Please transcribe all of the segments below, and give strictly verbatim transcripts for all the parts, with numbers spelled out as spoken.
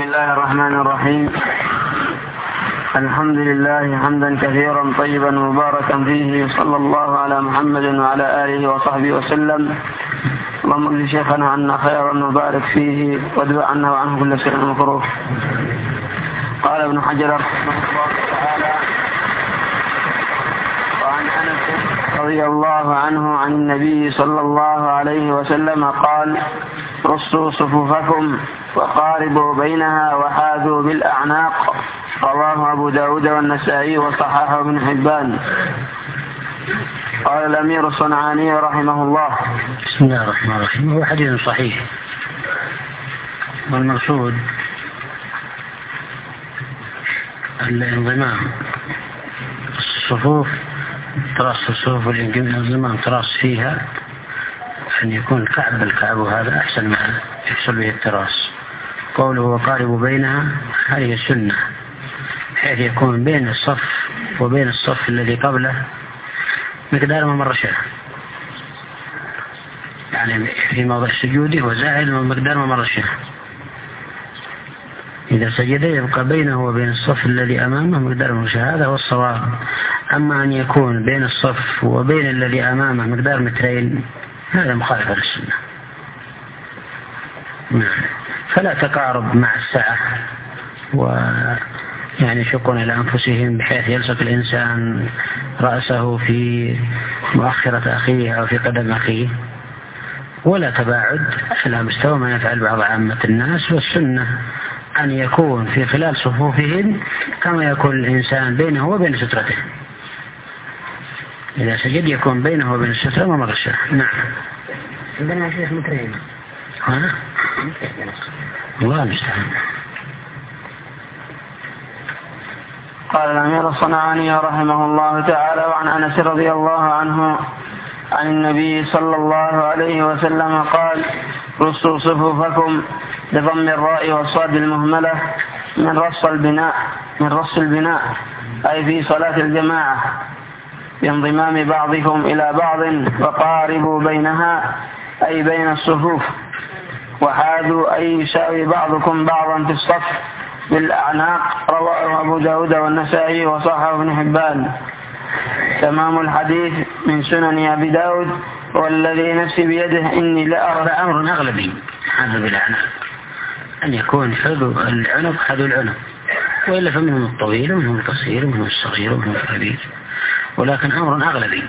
الله الرحمن الرحيم. الحمد لله حمدا كثيرا طيبا مباركا فيه، صلى الله على محمد وعلى آله وصحبه وسلم. اللهم اجزي شيخنا عنا خيرا وبارك فيه وادفع عنا وعنه كل سوء ومكروه. قال ابن حجر رحمه الله تعالى: وعن أنس رضي الله عنه عن النبي صلى الله عليه وسلم قال: رصوا صفوفكم وقاربوا بينها وحاذوا بالأعناق. رواه أبو داود والنسائي وصححه ابن حبان. قال الأمير الصنعاني رحمه الله: بسم الله الرحمن الرحيم. هو حديث صحيح، والمقصود الانضمام الصفوف، تراص الصفوف والانضمام تراص فيها أن يكون كعب بالكعب، وهذا أحسن ما يحصل به التراص. قوله وقاربوا بينها، هذه السنة، حيث يكون بين الصف وبين الصف الذي قبله مقدار ما مر شاه، يعني في موضع سجوده وزائد مقدار ما مر شاه. إذا سجد يبقى بينه وبين الصف الذي أمامه مقدار ما مر شاه، هذا هو الصواب. أما أن يكون بين الصف وبين الذي أمامه مقدار مترين، هذا مخالف للسنة. فلا تقارب مع الساعة ويعني يشقون إلى أنفسهم بحيث يلصق الإنسان رأسه في مؤخرة أخيه أو في قدم أخيه، ولا تباعد على مستوى ما يفعل بعض عامة الناس. والسنة أن يكون في خلال صفوفهم كما يكون الإنسان بينه وبين سترته. إذا سجد يكون بينه وبين السترة ما مغشى. نعم. عندنا شيخ مترين. ها؟ الله المستعان. قال الأمير الصنعاني رحمه الله تعالى: وعن أنس رضي الله عنه عن النبي صلى الله عليه وسلم قال: رصوا صفوفكم، بضم الراء والصاد المهملة، من رص البناء من رص البناء أي في صلاة الجماعة، بانضمام بعضكم إلى بعض، وقاربوا بينها أي بين الصفوف، وحاذوا أي يساوي بعضكم بعضا في الصف بالأعناق. رواه أبو داود والنسائي وصححه ابن حبان. تمام الحديث من سنن أبي داود: والذي نفسي بيده إني لا أرى أمر أغلبي هذا بالأعناق، أن يكون حذو العنق حذو العنق، وإلا فمنهم الطويل ومنهم القصير ومنهم الصغير ومنهم الكبير، ولكن أمر أغلبي.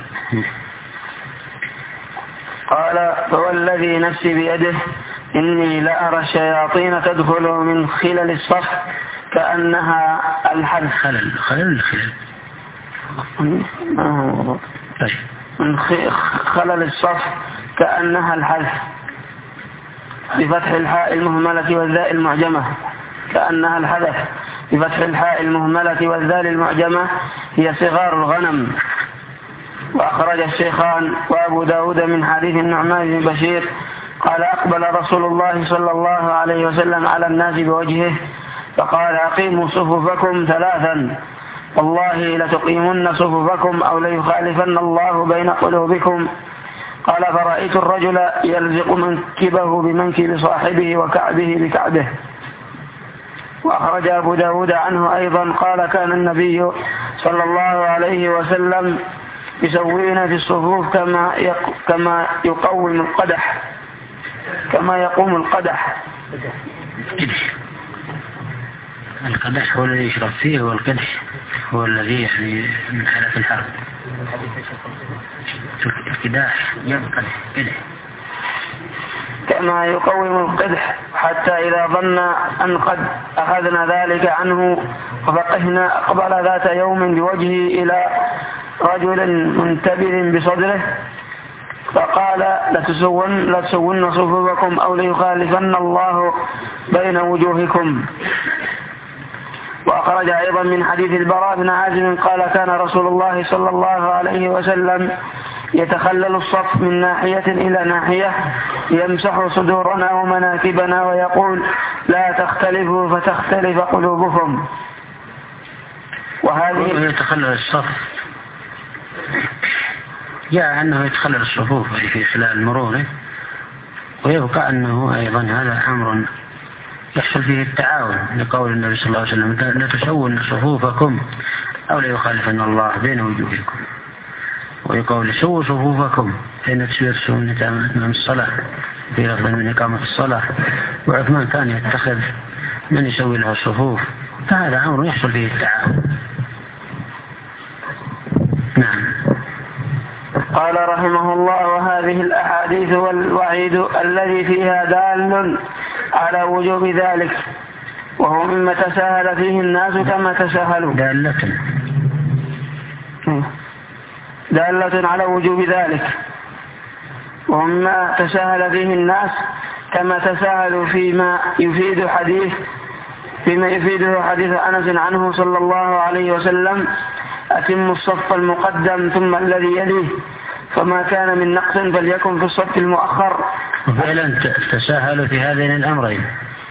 قال: فوالذي نفسي بيده إني لأرى الشياطين تدخل من خلال الصف كأنها الحذف. خلل خلل خلل طيب. من خلال الصف كأنها الحذف، بفتح الحاء المهملة والذاء المعجمة. كأنها الحذف بفتح الحاء المهملة والذال المعجمة، هي صغار الغنم. وأخرج الشيخان وأبو داود من حديث النعمان بن بشير قال: أقبل رسول الله صلى الله عليه وسلم على الناس بوجهه فقال: أقيموا صفوفكم ثلاثا، والله لتقيمن صفوفكم أو ليخالفن الله بين قلوبكم. قال: فرأيت الرجل يلزق منكبه بمنكب صاحبه وكعبه بكعبه. وأخرج أبو داود عنه أيضا قال: كان النبي صلى الله عليه وسلم يسوينا في الصفوف كما كما يقوم القدح كما يقوم القدح. القدح هو الذي يشرب فيه، والقدح هو الذي يعني من حالة الحرب. القداح يبقى قدح كما يقوم القدح، حتى إذا ظن أن قد أخذنا ذلك عنه وفقهنا أقبل ذات يوم بوجهه إلى رجل منتبذ بصدره فقال: لتسون لتسون صفوفكم أو ليخالفن الله بين وجوهكم. وأخرج أيضا من حديث البراء بن عازب قال: كان رسول الله صلى الله عليه وسلم يتخلل الصف من ناحية إلى ناحية، يمسح صدورنا ومناكبنا ويقول: لا تختلفوا فتختلف قلوبكم. وهذه يتخلل الصف جاء أنه يتخلل الصفوف في خلال مرونه، ويبقى أنه أيضا هذا أمر يحصل فيه التعاون لقول النبي صلى الله عليه وسلم لا تسوون صفوفكم أو لا يخالفن الله بين وجوهكم، ويقول سووا صفوفكم فإن تسوية سنة من الصلاة في لفظ من إقامة الصلاة. وعثمان كان يتخذ من يسوي لها الصفوف، فهذا أمر يحصل فيه التعاون. نعم. قال رحمه الله: وهذه الأحاديث والوعيد الذي فيها دال على وجوب ذلك، وهو مما تساهل فيه الناس كما تساهلوا. دالة دالة على وجوب ذلك، ومما تساهل فيه الناس كما تساهلوا فيما يفيد حديث فيما يفيده حديث أنس عنه صلى الله عليه وسلم: أتم الصف المقدم ثم الذي يليه، فما كان من نقص فليكن في الصف المؤخر. وفعلا تساهلوا في هذين الأمرين.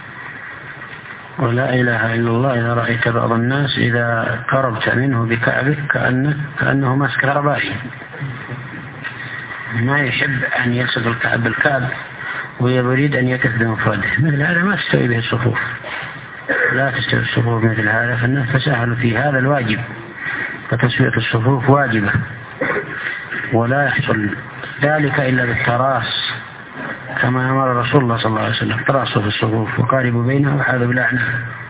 ولا إله إلا الله إذا رأيت بعض الناس إذا قربت منه بكعبك كأنه, كأنه ماسك رباعي، ما يحب أن يلصق الكعب بالكعب ويريد أن يكف بمفرده. مثل هذا ما تستوي به الصفوف، لا تستوي الصفوف مثل هذا. فالناس تساهلوا في هذا الواجب، فتسوية الصفوف واجبة، ولا يحصل ذلك إلا بالتراص كما أمر رسول الله صلى الله عليه وسلم: تراصوا في الصفوف وقاربوا بينها وحاذوا بالأعناق.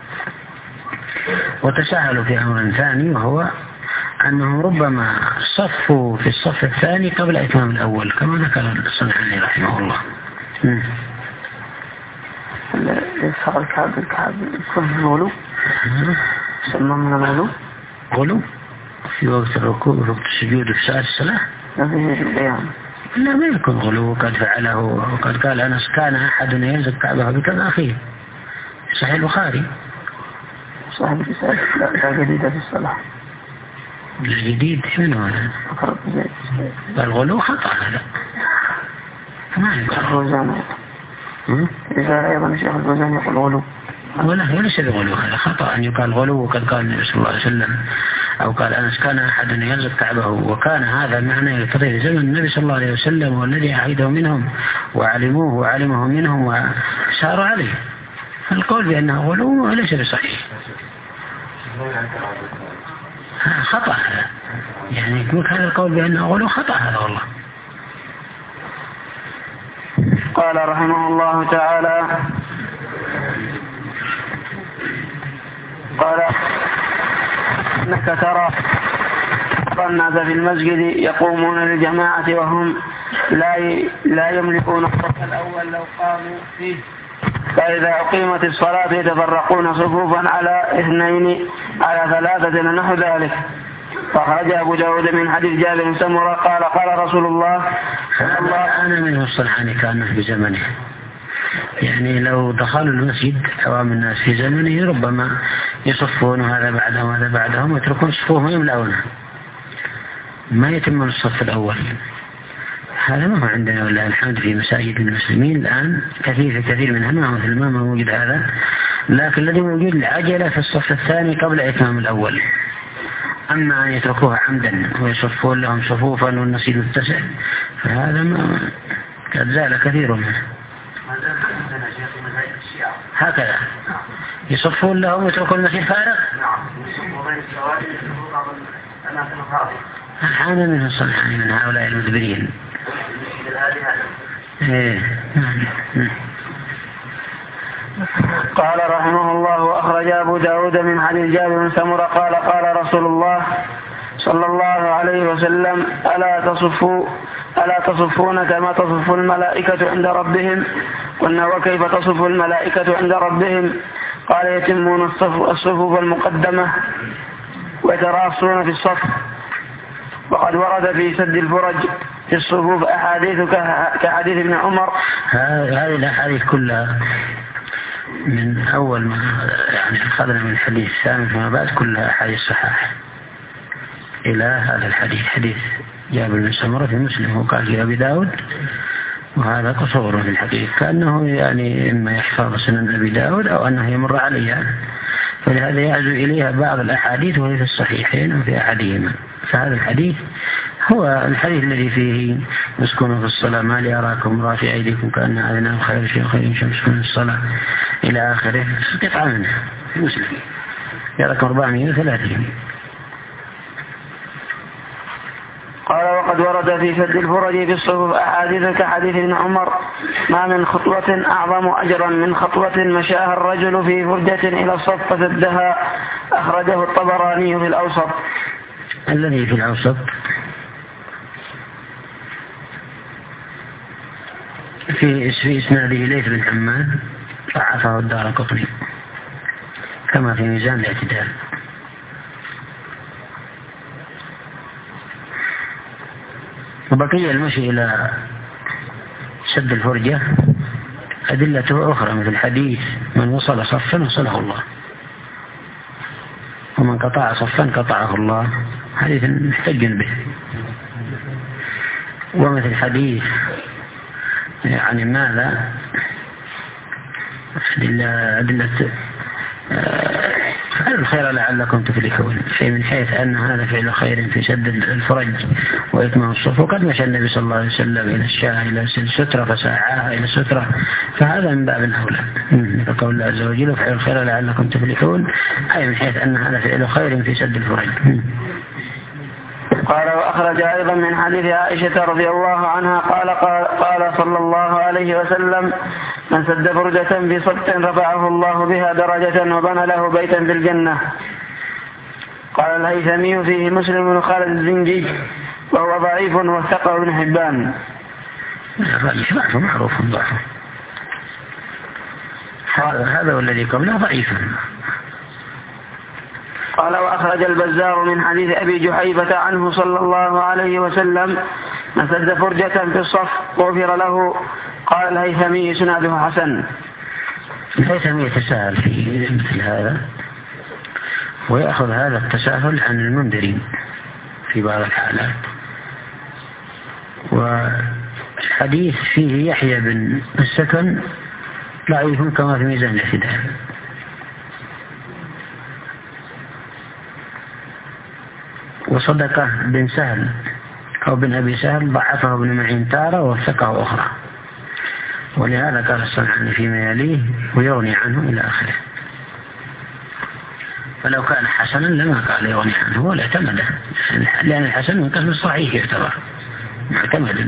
وتساهلوا في أمر ثاني، وهو أنهم ربما صفوا في الصف الثاني قبل إتمام الأول كما ذكر الصنعاني رحمه الله. يسحق الكعب الكعب يكون الغلو، سمى من الغلو غلو في وقت الركوع ووقت السجود وفي ساعة الصلاة. لا، ما يكون غلو، وقد فعله وقد قال أنس: كان أحد يلزق كعبه بكذا أخيه. صحيح البخاري. صحيح الرسالة. لا جديدة في الصلاة. الجديد من هذا؟ الغلو خطأ هذا. ما يقول إذا أيضا الشيخ الفوزان يقول غلو، ولا وليس بغلو، هذا خطأ أن يقال غلو. وقد قال النبي صلى الله عليه وسلم أو قال أنس: كان أحد يلزق كعبه، وكان هذا معنى يقتضي زمن النبي صلى الله عليه وسلم والذي عهده منهم وعلموه وعلمه منهم وساروا عليه. القول بأنه غلو ليس بصحيح، خطأ هذا. يعني يقول هذا القول بأنه غلو خطأ هذا والله. قال رحمه الله تعالى: قال: إنك ترى الناس في المسجد يقومون للجماعة وهم لا لا يملكون الصف الأول لو قاموا فيه، فإذا أقيمت الصلاة يتفرقون صفوفا على اثنين على ثلاثة نحو ذلك. فخرج أبو داود من حديث جابر بن سمرة قال: قال رسول الله صلى الله عليه وسلم. أنا منه الصنعاني كانه بزمنه، يعني لو دخلوا المسجد عوام الناس في زمنه ربما يصفون هذا بعدهم هذا بعدهم ويتركون صفوفهم يملؤونها، ما يتم الصف الأول. هذا ما هو عندنا ولا الحمد في مساجد المسلمين الآن كثير كثير منها ما مثل ما موجود هذا، لكن الذي موجود العجلة في الصف الثاني قبل إتمام الأول. أما أن يتركوها عمدا ويصفون لهم صفوفا والنصيب التسع فهذا ما قد زال كثير منه. هكذا يصفون لهم ويتركون المسجد فارغ. أنا منه الصنعاني من هؤلاء المدبرين. قال رحمه الله: وأخرج أبو داود من حديث جابر بن سمرة قال: قال رسول الله صلى الله عليه وسلم: ألا تصفوا ألا تصفون كما تصف الملائكة عند ربهم؟ قلنا: وكيف تصف الملائكة عند ربهم؟ قال: يتمون الصفوف المقدمة ويتراصون في الصف. وقد ورد في سد الفرج في الصفوف أحاديث كحديث ابن عمر. هذه الأحاديث كلها من أول ما يعني أخذنا من الحديث الثاني فما بعد كلها أحاديث صحاح إلى هذا الحديث، حديث جابر بن سمرة في مسلم وقال في أبي داود، وهذا قصور في الحقيقة كأنه يعني إما يحفظ سنن أبي داود أو أنه يمر عليها، فلهذا يعزو إليها بعض الأحاديث وهي في الصحيحين وفي أحدهما. فهذا الحديث هو الحديث الذي فيه مسكون في الصلاة ما لي أراكم رافع أيديكم كأن أذناب خير شيء خير شمسكم في الصلاة إلى آخره، قطعة منها مسلم يا رقم أربعمائة وثلاثين. قال وقد ورد في سد الفرج في الصفوف أحاديث كحديث ابن عمر ما من خطوة أعظم أجرا من خطوة مشاها الرجل في فرجة إلى الصف فسدها، أخرجه الطبراني في الأوسط. الذي في الأوسط في في إسناده ليث بن حماد ضعفه الدارقطني كما في ميزان الاعتدال. وبقي المشي إلى سد الفرجة أدلته أخرى مثل حديث من وصل صفا وصله الله، ومن قطع صفا قطعه الله، حديث محتج به. ومثل حديث يعني ماذا أدلة فعل الخير لعلكم تفلحون، في من حيث أن هذا فعل خير في سد الفرج وإتمام الصف. وقد مشى النبي صلى الله عليه وسلم إلى الشاه إلى السترة فساعاها إلى السترة، فهذا من باب الأولى. فقول الله عز وجل فعل الخير لعلكم تفلحون أي من حيث أن هذا فعل خير في سد الفرج. قال وأخرج أيضا من حديث عائشة رضي الله عنها قال قال, قال صلى الله عليه وسلم من سد فرجة في صد رفعه الله بها درجة وبنى له بيتا في الجنة. قال الهيثمي فيه مسلم بن خالد الزنجي وهو ضعيف وثقه ابن حبان. ضعف معروف ضعف، هذا والذي قبله ضعيف. قال وأخرج البزار من حديث أبي جحيفة عنه صلى الله عليه وسلم من سد فرجة في الصف غفر له. قال الهيثمي سناده حسن. الهيثمي يتساهل في مثل هذا ويأخذ هذا التساهل عن المنذرين في بعض الحالات. والحديث فيه يحيى بن السكن ضعيف كما في ميزان الاعتدال. وصدقه بن سهل أو بن أبي سهل ضعفه ابن معين تارة ووثقه أخرى، ولهذا قال الصنعاني فيما يليه ويغني عنه إلى آخره. فلو كان حسنا لما قال يغني عنه ولا اعتمده، لأن الحسن من قسم الصحيح يعتبر معتمدا.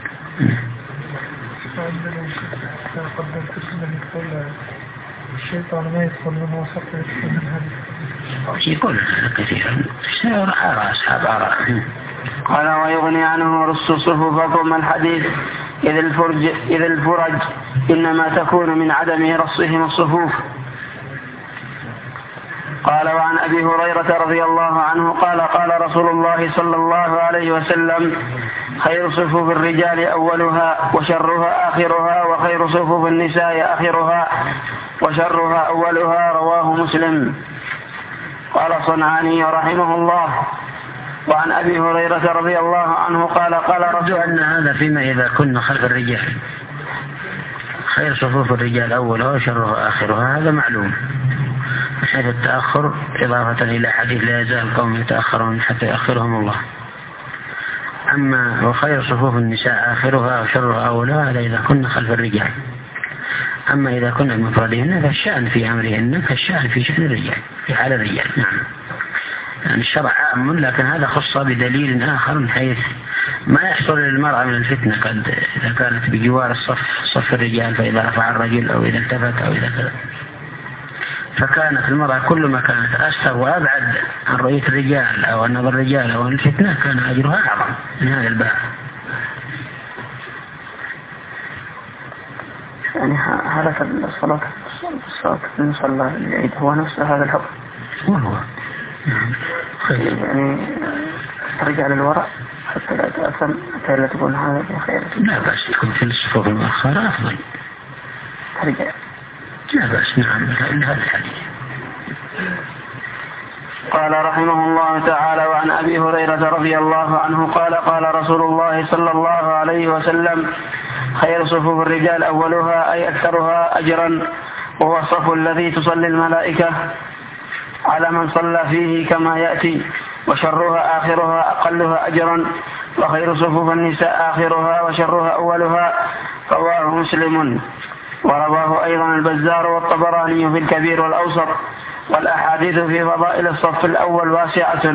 الشيطان ما يدخل من وسط يدخل من هذا يقول هذا كثيرا أرى أصحاب أرى. قال ويغني عنه رص صفوفكم الحديث إذ الفرج, إذ الفرج إنما تكون من عدم رصهم الصفوف. قال وعن أبي هريرة رضي الله عنه قال قال رسول الله صلى الله عليه وسلم خير صفوف الرجال أولها وشرها آخرها وخير صفوف النساء آخرها وشرها أولها. رواه مسلم. قال صنعاني رحمه الله وعن أبي هريرة رضي الله عنه قال قال رجل أن هذا فيما إذا كنا خلف الرجال خير صفوف الرجال أولها وشرها آخرها، هذا معلوم حيث التأخر إضافة إلى حديث لا يزال قوم يتأخرون حتى يأخرهم الله. أما وخير صفوف النساء آخرها وشرها أولها هذا إذا كنا خلف الرجال. أما إذا كنا بمفردهن فالشأن في أمرهن كالشأن في شأن الرجال في حال الرجال. نعم يعني الشرع عام، لكن هذا خص بدليل آخر من حيث ما يحصل للمرأة من الفتنة قد إذا كانت بجوار الصف صف الرجال فإذا رفع الرجل أو إذا التفت أو إذا كذا، فكانت المرأة كل ما كانت أستر وأبعد عن رؤية الرجال أو النظر الرجال أو الفتنة كان أجرها أعظم من هذا الباب. يعني هذا الصلاة الصلاة المصلى العيد هو نفس هذا الحكم وهو يعني ترجع للوراء حتى لا تأثم حتى لا تكون هذا خير. لا بأس تكون في الصفوف المؤخرة أفضل ترجع. لا بأس. نعم هذا الحديث. قال رحمه الله تعالى وعن أبي هريرة رضي الله عنه قال قال رسول الله صلى الله عليه وسلم خير صفوف الرجال أولها أي أكثرها أجرا وهو الصف الذي تصلي الملائكة على من صلى فيه كما يأتي، وشرها آخرها أقلها أجرا وخير صفوف النساء آخرها وشرها أولها. رواه مسلم. ورواه أيضا البزار والطبراني في الكبير والأوسط. والأحاديث في فضائل الصف الأول واسعة.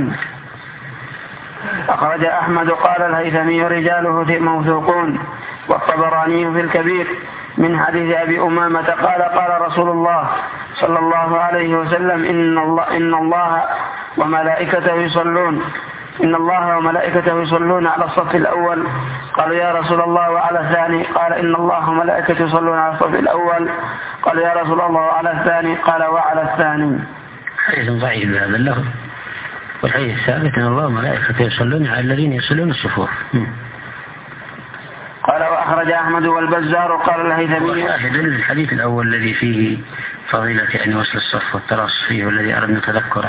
أخرج أحمد قال الهيثمي رجاله موثوقون. والطبراني في الكبير من حديث أبي أمامة قال قال رسول الله صلى الله عليه وسلم إن الله, إن الله وملائكته يصلون إن الله وملائكته يصلون على الصف الأول. قالوا يا رسول الله وعلى الثاني؟ قال إن الله وملائكته يصلون على الصف الأول. قالوا يا رسول الله وعلى الثاني؟ قال وعلى الثاني. حديث ضعيف هذا له، والحديث الثابت أن الله وملائكته يصلون على الذين يصلون الصفوف. قال وأخرج أحمد والبزار قال الهيثمي وشاهد الحديث الأول الذي فيه فضيلة أن وصل الصف والتراص فيه والذي أردنا تذكره.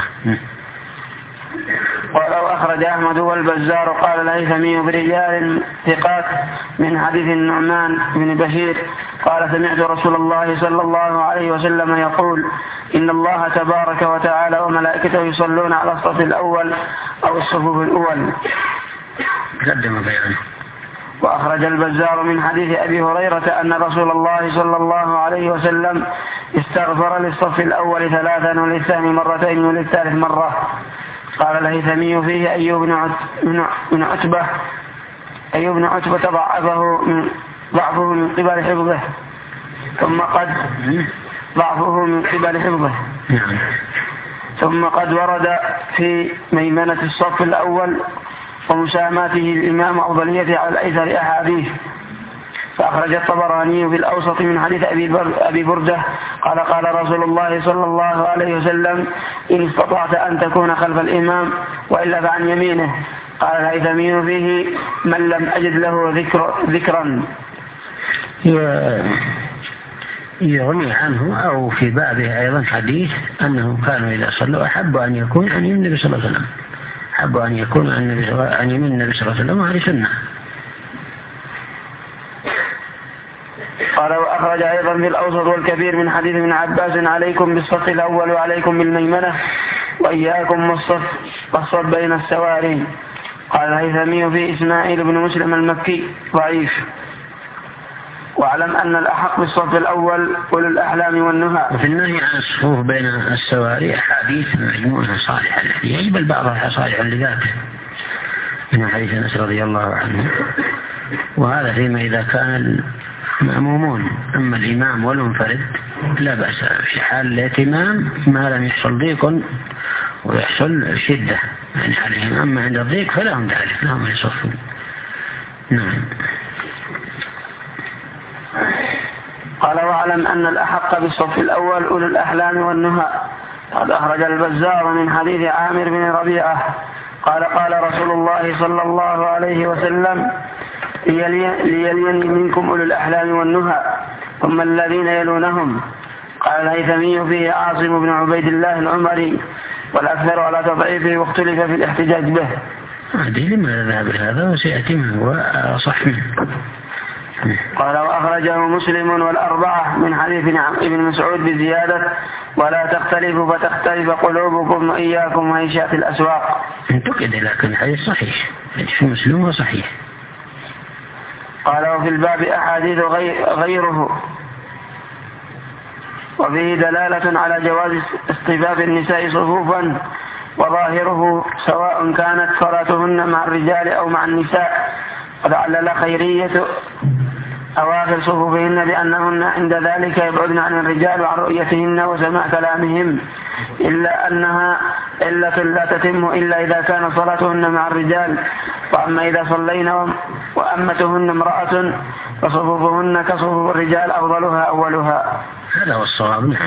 ولو أخرج أحمد والبزار قال الهيثمي برجال ثقات من حديث النعمان بن بشير قال سمعت رسول الله صلى الله عليه وسلم يقول إن الله تبارك وتعالى وملائكته يصلون على الصف الأول أو الصفوف الأول. قدم بيانه. وأخرج البزار من حديث أبي هريرة أن رسول الله صلى الله عليه وسلم استغفر للصف الأول ثلاثا وللثاني مرتين وللثالث مرة. قال الهيثمي فيه أيوب بن عتبة أيوب بن عتبة ضعفه من ضعفه من قبل حفظه ثم قد ضعفه من قبل حفظه ثم قد ورد في ميمنة الصف الأول ومساماته الإمام أفضليته على الأيسر أحاديث. فأخرج الطبراني في الأوسط من حديث أبي بردة قال قال رسول الله صلى الله عليه وسلم إن استطعت أن تكون خلف الإمام وإلا فعن يمينه. قال الهيثمي فيه من لم أجد له ذكر ذكرا يغني عنه. أو في بابه أيضا حديث أنهم كانوا إذا صلوا أحب أن يكون عن يمين النبي صلى الله عليه وسلم أحب أن يكون عن يمين النبي صلى الله عليه وسلم، وهذه سنة. قال وأخرج أيضا في الأوسط والكبير من حديث ابن عباس عليكم بالصف الأول وعليكم بالميمنة وإياكم والصف والصف بين السواري. قال الهيثمي في إسماعيل بن مسلم المكي ضعيف. واعلم أن الأحق بالصف الأول أولو الأحلام والنهى. وفي النهي عن الصفوف بين السواري أحاديث مجموعة صالحة للاحتياج بل بعضها صالحة لذاته من حديث أنس رضي الله عنه. وهذا فيما إذا كان المأمومون. أما الإمام والمنفرد لا بأس في حال الائتمام ما لم يحصل ضيق ويحصل شدة يعني عليهم. أما عند الضيق فلهم ذلك لهم يصفون. نعم. قال واعلم أن الأحق بالصف الأول أولو الأحلام والنهى. قد أخرج البزار من حديث عامر بن ربيعة قال قال رسول الله صلى الله عليه وسلم ليلين منكم أولو الأحلام والنهى ثم الذين يلونهم. قال الهيثمي فيه عاصم بن عبيد الله العمري والأكثر على تضعيفه واختلف في الاحتجاج به. هذه لما ذهب هذا وسيأتي من هو صح منه. قال وأخرجه مسلم والأربعة من حديث ابن مسعود بزيادة ولا تختلفوا فتختلف قلوبكم وإياكم وهيشات الأسواق. انتقد لكن الحديث صحيح حديث مسلم وصحيح. قال وفي الباب أحاديث غيره وفيه دلالة على جواز اصطفاف النساء صفوفا وظاهره سواء كانت صلاتهن مع الرجال أو مع النساء. ولعل خيرية أواخر صفوفهن بأنهن عند ذلك يبعدن عن الرجال وعن رؤيتهن وسماع كلامهم إلا أنها علة لا تتم إلا إذا كان صلاتهن مع الرجال. وأما إذا صلينا وأمتهن امرأة فصفوفهن كصفوف الرجال أفضلها أولها. هذا هو الصواب.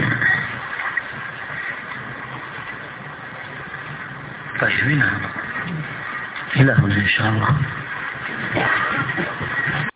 طيب إلى هنا إن شاء الله.